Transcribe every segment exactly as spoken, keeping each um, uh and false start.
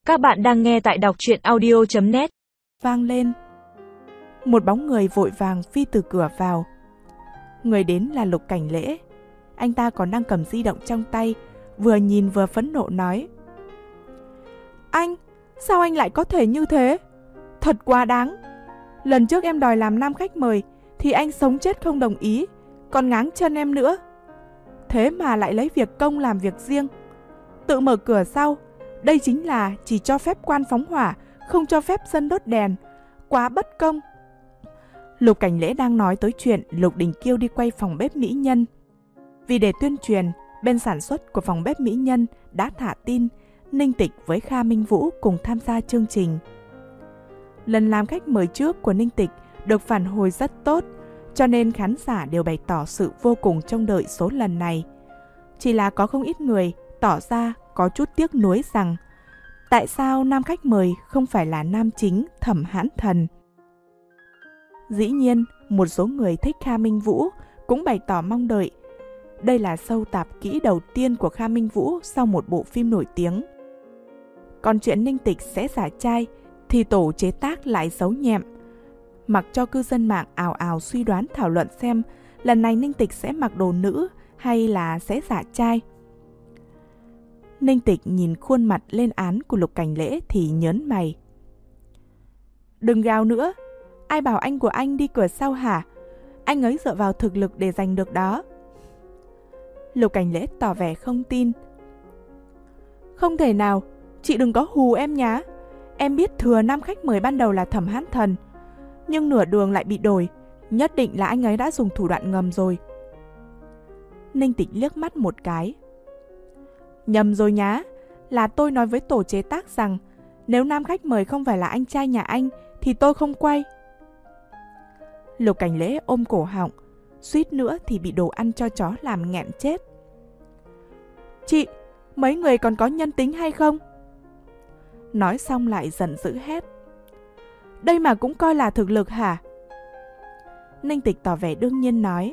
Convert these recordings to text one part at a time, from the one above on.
Các bạn đang nghe tại đọc truyện audio chấm net. Vang lên. Một bóng người vội vàng phi từ cửa vào. Người đến là Lục Cảnh Lễ. Anh ta còn đang cầm di động trong tay, vừa nhìn vừa phẫn nộ nói: Anh, sao anh lại có thể như thế? Thật quá đáng. Lần trước em đòi làm nam khách mời thì anh sống chết không đồng ý, còn ngáng chân em nữa. Thế mà lại lấy việc công làm việc riêng, tự mở cửa sau. Đây chính là chỉ cho phép quan phóng hỏa, không cho phép dân đốt đèn. Quá bất công. Lục Cảnh Lễ đang nói tới chuyện Lục Đình Kiêu đi quay phòng bếp mỹ nhân. Vì để tuyên truyền, bên sản xuất của phòng bếp mỹ nhân đã thả tin Ninh Tịch với Kha Minh Vũ cùng tham gia chương trình. Lần làm khách mời trước của Ninh Tịch được phản hồi rất tốt, cho nên khán giả đều bày tỏ sự vô cùng trông đợi số lần này. Chỉ là có không ít người tỏ ra có chút tiếc nuối rằng tại sao nam khách mời không phải là nam chính Thẩm Hãn Thần. Dĩ nhiên, một số người thích Kha Minh Vũ cũng bày tỏ mong đợi. Đây là show tạp kỹ đầu tiên của Kha Minh Vũ sau một bộ phim nổi tiếng. Còn chuyện Ninh Tịch sẽ giả trai thì tổ chế tác lại giấu nhẹm, mặc cho cư dân mạng ào ào suy đoán thảo luận xem lần này Ninh Tịch sẽ mặc đồ nữ hay là sẽ giả trai. Ninh Tịch nhìn khuôn mặt lên án của Lục Cảnh Lễ thì nhớn mày. Đừng gào nữa, ai bảo anh của anh đi cửa sau hả? Anh ấy dựa vào thực lực để giành được đó. Lục Cảnh Lễ tỏ vẻ không tin. Không thể nào, chị đừng có hù em nhá. Em biết thừa nam khách mời ban đầu là Thẩm Hãn Thần, nhưng nửa đường lại bị đổi. Nhất định là anh ấy đã dùng thủ đoạn ngầm rồi. Ninh Tịch liếc mắt một cái. Nhầm rồi nhá, là tôi nói với tổ chế tác rằng nếu nam khách mời không phải là anh trai nhà anh thì tôi không quay. Lục Cảnh Lễ ôm cổ họng, suýt nữa thì bị đồ ăn cho chó làm nghẹn chết. Chị, mấy người còn có nhân tính hay không? Nói xong lại giận dữ hét. Đây mà cũng coi là thực lực hả? Ninh Tịch tỏ vẻ đương nhiên nói.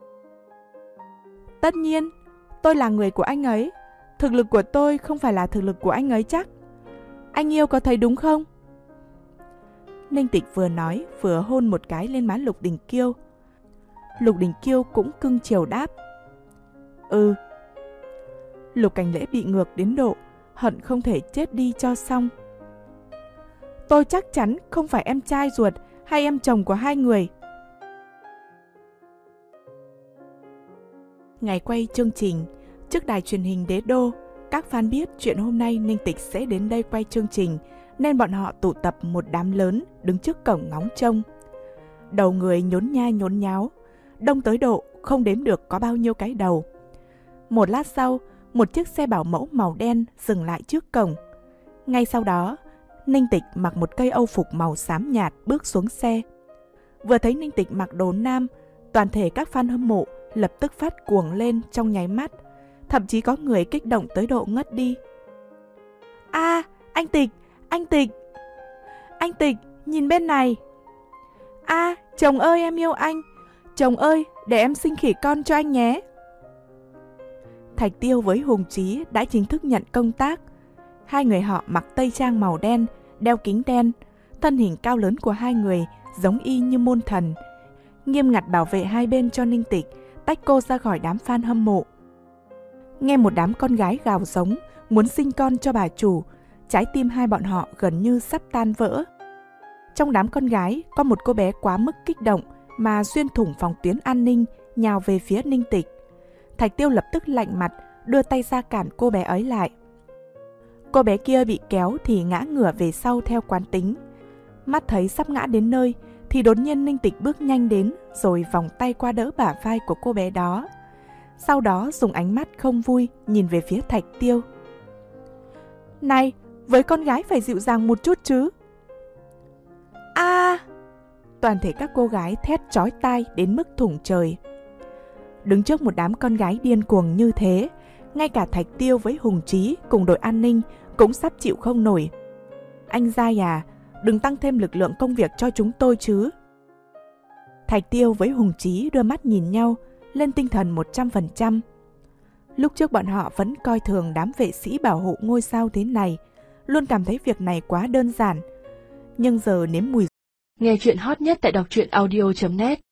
Tất nhiên, tôi là người của anh ấy. Thực lực của tôi không phải là thực lực của anh ấy chắc. Anh yêu có thấy đúng không? Ninh Tịch vừa nói vừa hôn một cái lên má Lục Đình Kiêu. Lục Đình Kiêu cũng cưng chiều đáp. Ừ. Lục Cảnh Lễ bị ngược đến độ hận không thể chết đi cho xong. Tôi chắc chắn không phải em trai ruột hay em chồng của hai người. Ngày quay chương trình, trước đài truyền hình Đế Đô, các fan biết chuyện hôm nay Ninh Tịch sẽ đến đây quay chương trình, nên bọn họ tụ tập một đám lớn đứng trước cổng ngóng trông. Đầu người nhốn nha nhốn nháo, đông tới độ không đếm được có bao nhiêu cái đầu. Một lát sau, một chiếc xe bảo mẫu màu đen dừng lại trước cổng. Ngay sau đó, Ninh Tịch mặc một cây âu phục màu xám nhạt bước xuống xe. Vừa thấy Ninh Tịch mặc đồ nam, toàn thể các fan hâm mộ lập tức phát cuồng lên trong nháy mắt. Thậm chí có người kích động tới độ ngất đi. A, à, anh Tịch, anh Tịch, anh Tịch, nhìn bên này. A, à, chồng ơi em yêu anh. Chồng ơi, để em sinh khỉ con cho anh nhé. Thạch Tiêu với Hùng Chí đã chính thức nhận công tác. Hai người họ mặc tây trang màu đen, đeo kính đen. Thân hình cao lớn của hai người giống y như môn thần, nghiêm ngặt bảo vệ hai bên cho Ninh Tịch, tách cô ra khỏi đám fan hâm mộ. Nghe một đám con gái gào giống muốn sinh con cho bà chủ, trái tim hai bọn họ gần như sắp tan vỡ. Trong đám con gái có một cô bé quá mức kích động mà xuyên thủng phòng tuyến an ninh, nhào về phía Ninh Tịch. Thạch Tiêu lập tức lạnh mặt, đưa tay ra cản cô bé ấy lại. Cô bé kia bị kéo thì ngã ngửa về sau theo quán tính. Mắt thấy sắp ngã đến nơi thì đột nhiên Ninh Tịch bước nhanh đến rồi vòng tay qua đỡ bả vai của cô bé đó. Sau đó dùng ánh mắt không vui nhìn về phía Thạch Tiêu. Này, với con gái phải dịu dàng một chút chứ. A! À, toàn thể các cô gái thét chói tai đến mức thủng trời. Đứng trước một đám con gái điên cuồng như thế, ngay cả Thạch Tiêu với Hùng Chí cùng đội an ninh cũng sắp chịu không nổi. Anh Giai à, đừng tăng thêm lực lượng công việc cho chúng tôi chứ. Thạch Tiêu với Hùng Chí đưa mắt nhìn nhau, lên tinh thần một trăm phần trăm. Lúc trước bọn họ vẫn coi thường đám vệ sĩ bảo hộ ngôi sao thế này, luôn cảm thấy việc này quá đơn giản. Nhưng giờ nếm mùi. Nghe chuyện hot nhất tại đọc truyện audio chấm net